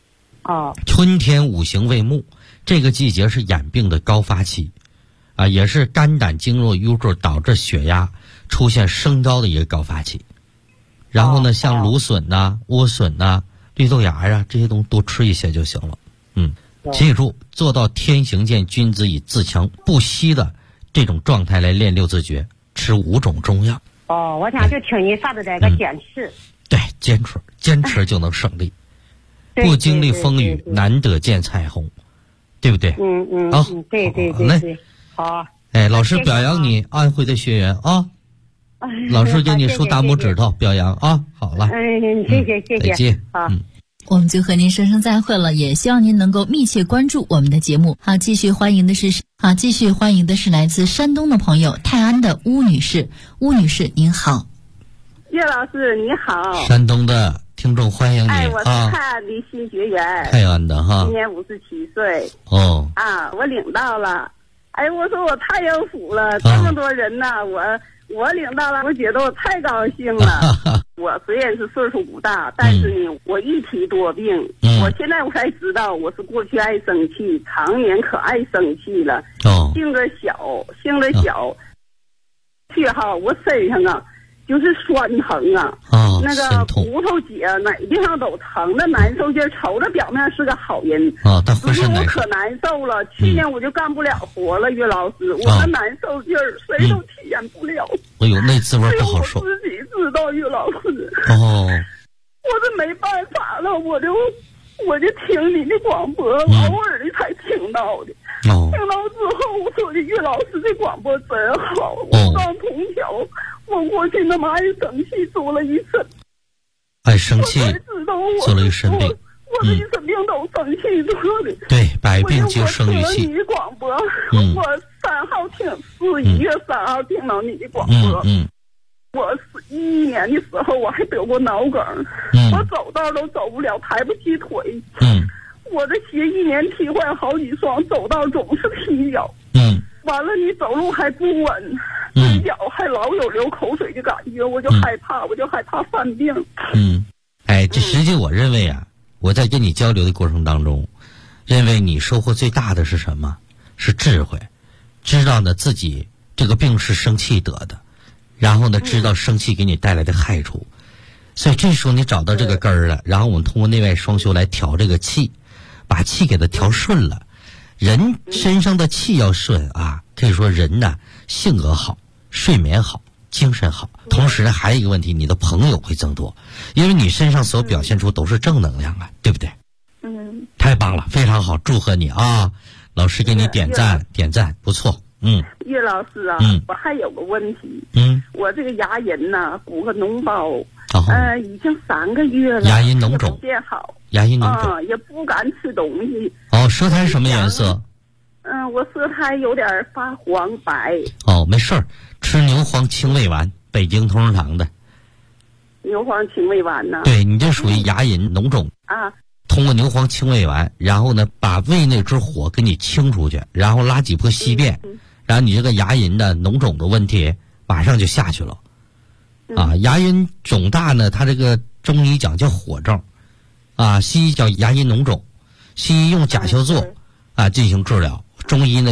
春天五行为木，这个季节是眼病的高发期，也是肝胆经络瘀滞导致血压出现升高的一个高发期。然后呢，像芦笋呐、莴笋呐、绿豆芽呀，这些东西多吃一些就行了。记住，做到天行健，君子以自强不息的这种状态来练六字诀，吃5种中药。 我想就听你说的这个坚持。 对，坚持就能胜利。不经历风雨，难得见彩虹，对不对？ 对。好。 老师表扬你，安徽的学员啊。老师给你竖大拇指头，表扬啊。好了。 谢谢。 再见。 好。 我们就和您说声再会了，也希望您能够密切关注我们的节目。好，继续欢迎的是来自山东的朋友泰安的邬女士。邬女士您好。 岳老师你好。 山东的听众欢迎你。 我是泰安的新学员。 泰安的哈。 今年57岁。我领到了。我说我太有福了，这么多人呢，我领到了，我觉得我太高兴了。我虽然是岁数不大，但是呢，我一体多病。我现在我才知道，我是过去爱生气，常年可爱生气了。性子小，去我身上就是酸疼那个骨头节哪地方都疼的难受劲，瞅着表面是个好人可是我可难受了。去年我就干不了活了，岳老师，我的难受劲儿谁都体验不了。 那滋味不好受。 我自己知道，岳老师。我这没办法了，我就听你的广播，偶尔的才听到的。听到之后，我说的岳老师这广播真好。我刚从小，我过去那么爱生气，做了一身。 爱生气，做了一身病。 我这一身病都生气做的。 对，百病皆生于气。 我听了你的广播，我11月3号听到你的广播。我11年的时候我还得过脑梗，我走道都走不了，抬不起腿。我的鞋1年踢坏好几双，走道总是踢脚。完了你走路还不稳，嘴角还老有流口水的感觉，我就害怕犯病。 这实际我认为我在跟你交流的过程当中，认为你收获最大的是什么？是智慧，知道呢自己这个病是生气得的，然后呢知道生气给你带来的害处，所以这时候你找到这个根儿了，然后我们通过内外双修来调这个气，把气给它调顺了。人身上的气要顺可以说人呢性格好，睡眠好，精神好，同时呢还有一个问题，你的朋友会增多，因为你身上所表现出都是正能量对不对？太棒了，非常好，祝贺你老师给你点赞，不错。 岳老师我还有个问题。我这个牙龈呢鼓个脓包，已经3个月了， 牙龈脓肿变好， 牙龈脓肿也不敢吃东西。 舌苔什么颜色？ 我舌苔有点发黄白。 没事儿，吃牛黄清胃丸，北京同仁堂的。 牛黄清胃丸呢？ 对，你这属于牙龈脓肿通过牛黄清胃丸，然后呢把胃那只火给你清出去，然后拉几波稀便，然后你这个牙龈的脓肿的问题马上就下去了。牙龈肿大呢，它这个中医讲叫火症西医叫牙龈脓肿，西医用甲硝唑进行治疗，中医呢